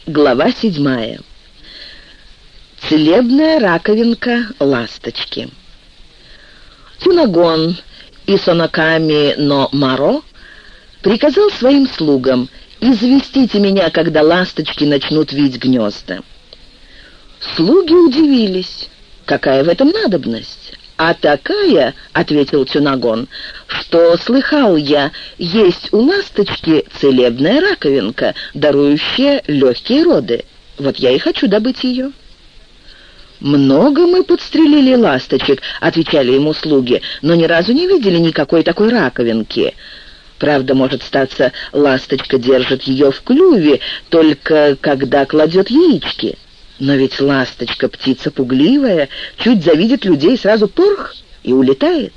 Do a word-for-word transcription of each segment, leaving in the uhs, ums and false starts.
Глава седьмая. Целебная раковинка ласточки. Тюнагон Исоноками но Маро приказал своим слугам: «Известите меня, когда ласточки начнут вить гнезда». Слуги удивились. Какая в этом надобность? «А такая, — ответил Тюнагон, — что слыхал я, есть у ласточки целебная раковинка, дарующая легкие роды. Вот я и хочу добыть ее». «Много мы подстрелили ласточек, — отвечали ему слуги, — но ни разу не видели никакой такой раковинки. Правда, может статься, ласточка держит ее в клюве, только когда кладет яички. Но ведь ласточка — птица пугливая, чуть завидит людей, сразу порх и улетает».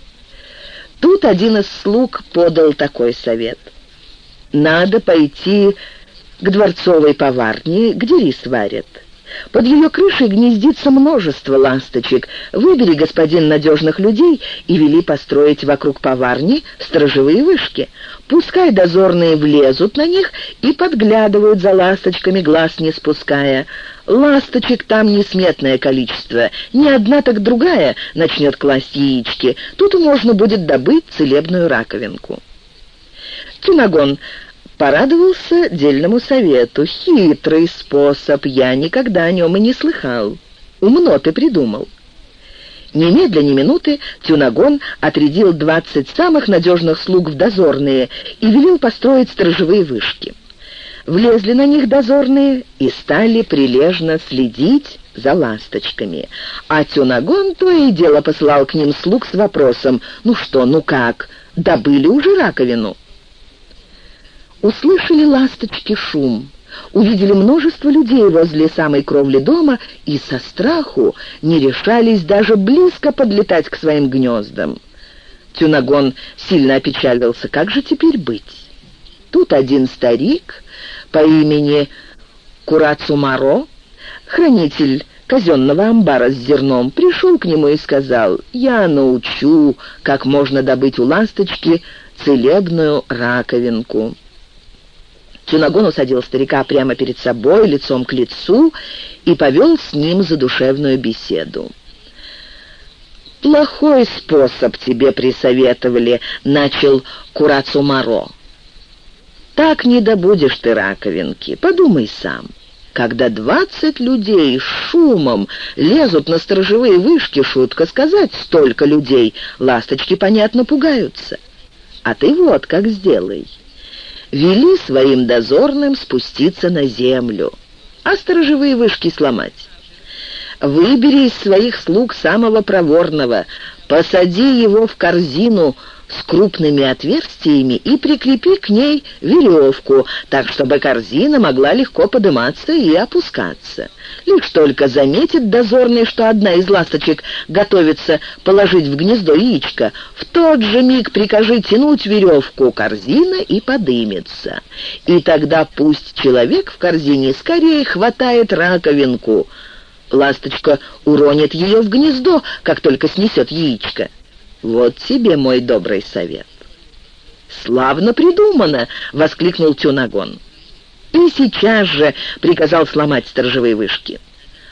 Тут один из слуг подал такой совет: «Надо пойти к дворцовой поварне, где рис варят. Под ее крышей гнездится множество ласточек. Выбери, господин, надежных людей и вели построить вокруг поварни сторожевые вышки. Пускай дозорные влезут на них и подглядывают за ласточками, глаз не спуская. Ласточек там несметное количество, ни одна, так другая начнет класть яички. Тут можно будет добыть целебную раковинку». Тюнагон порадовался дельному совету. «Хитрый способ, я никогда о нем и не слыхал. Умно ты придумал». Немедля ни минуты Тюнагон отрядил двадцать самых надежных слуг в дозорные и велел построить сторожевые вышки. Влезли на них дозорные и стали прилежно следить за ласточками. А Тюнагон то и дело посылал к ним слуг с вопросом: «Ну что, ну как, добыли уже раковину?» Услышали ласточки шум, увидели множество людей возле самой кровли дома и со страху не решались даже близко подлетать к своим гнездам. Тюнагон сильно опечалился. Как же теперь быть? Тут один старик по имени Курацумаро, хранитель казенного амбара с зерном, пришел к нему и сказал: «Я научу, как можно добыть у ласточки целебную раковинку». Тюнагон усадил старика прямо перед собой, лицом к лицу, и повел с ним задушевную беседу. «Плохой способ тебе присоветовали», — начал Курацумаро. «Так не добудешь ты раковинки. Подумай сам. Когда двадцать людей с шумом лезут на сторожевые вышки, шутка сказать, столько людей, ласточки, понятно, пугаются. А ты вот как сделай. Вели своим дозорным спуститься на землю, а сторожевые вышки сломать. Выбери из своих слуг самого проворного, посади его в корзину с крупными отверстиями и прикрепи к ней веревку, так, чтобы корзина могла легко подниматься и опускаться. Лишь только заметит дозорный, что одна из ласточек готовится положить в гнездо яичко, в тот же миг прикажи тянуть веревку, корзина и подымется. И тогда пусть человек в корзине скорее хватает раковинку. Ласточка уронит ее в гнездо, как только снесет яичко. Вот тебе мой добрый совет». «Славно придумано!» — воскликнул Тюнагон. И сейчас же приказал сломать сторожевые вышки.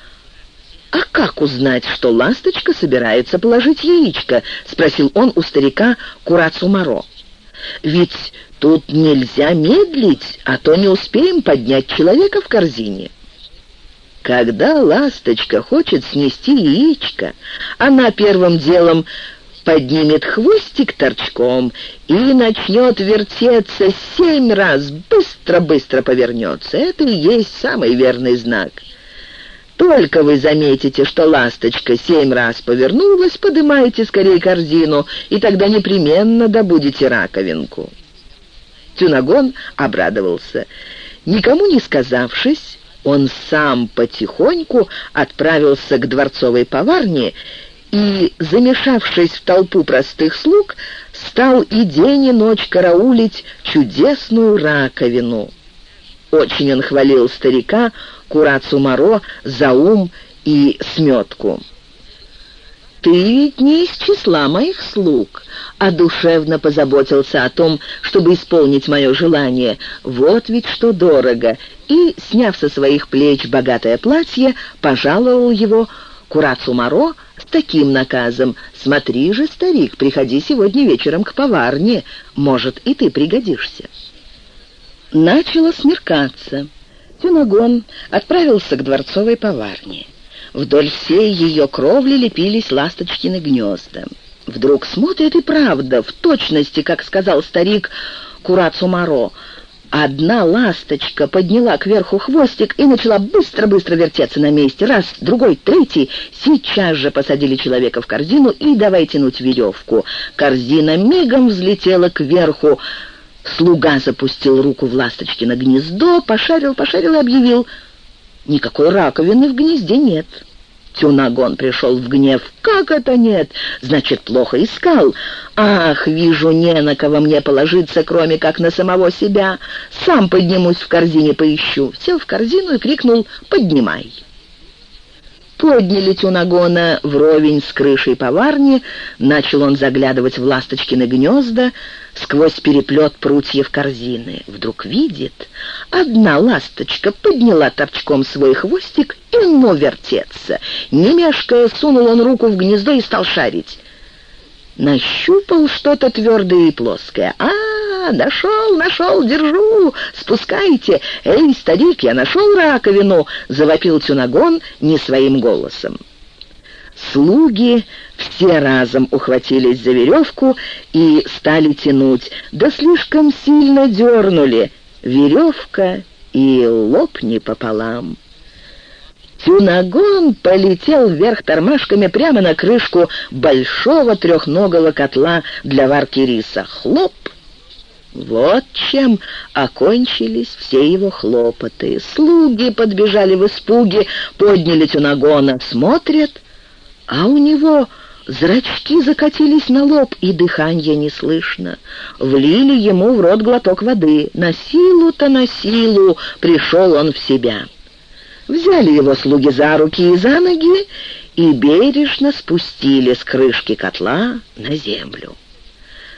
«А как узнать, что ласточка собирается положить яичко?» — спросил он у старика Курацумаро. «Ведь тут нельзя медлить, а то не успеем поднять человека в корзине». Когда ласточка хочет снести яичко, она первым делом поднимет хвостик торчком и начнет вертеться семь раз, быстро-быстро повернется. Это и есть самый верный знак. Только вы заметите, что ласточка семь раз повернулась, поднимайте скорее корзину, и тогда непременно добудете раковинку». Тюнагон обрадовался. Никому не сказавшись, он сам потихоньку отправился к дворцовой поварне и, замешавшись в толпу простых слуг, стал и день, и ночь караулить чудесную раковину. Очень он хвалил старика Курацумаро за ум и сметку. ты ведь не из числа моих слуг, а душевно позаботился о том, чтобы исполнить мое желание. Вот ведь что дорого!» И, сняв со своих плеч богатое платье, пожаловал его Курацу Маро с таким наказом: «Смотри же, старик, приходи сегодня вечером к поварне, может, и ты пригодишься». Начало смеркаться. Тюнагон отправился к дворцовой поварне. Вдоль всей ее кровли лепились ласточкины гнезда. Вдруг смотрит, и правда, в точности, как сказал старик Курацу Маро, одна ласточка подняла кверху хвостик и начала быстро-быстро вертеться на месте. Раз, другой, третий. Сейчас же посадили человека в корзину и давай тянуть веревку. Корзина мигом взлетела кверху. Слуга запустил руку в ласточкино гнездо, пошарил, пошарил и объявил: «Никакой раковины в гнезде нет». Тюнагон пришел в гнев. «Как это нет? Значит, плохо искал. Ах, вижу, не на кого мне положиться, кроме как на самого себя. Сам поднимусь в корзине, поищу». Сел в корзину и крикнул: «Поднимай». Подняли Тюнагона вровень с крышей поварни. Начал он заглядывать в ласточкины гнезда сквозь переплет прутьев корзины. Вдруг видит, одна ласточка подняла торчком свой хвостик и ну вертеться. Не мешкая, сунул он руку в гнездо и стал шарить. Нащупал что-то твердое и плоское. «А, нашел, нашел, держу! Спускайте! Эй, старик, я нашел раковину!» — завопил Тюнагон не своим голосом. Слуги все разом ухватились за веревку и стали тянуть, да слишком сильно дернули. Веревка и лопни пополам. Тюнагон полетел вверх тормашками прямо на крышку большого трехногого котла для варки риса. Хлоп! Вот чем окончились все его хлопоты. Слуги подбежали в испуге, подняли Тюнагона, смотрят, а у него зрачки закатились на лоб, и дыхания не слышно. Влили ему в рот глоток воды. На силу-то на силу пришел он в себя. Взяли его слуги за руки и за ноги и бережно спустили с крышки котла на землю.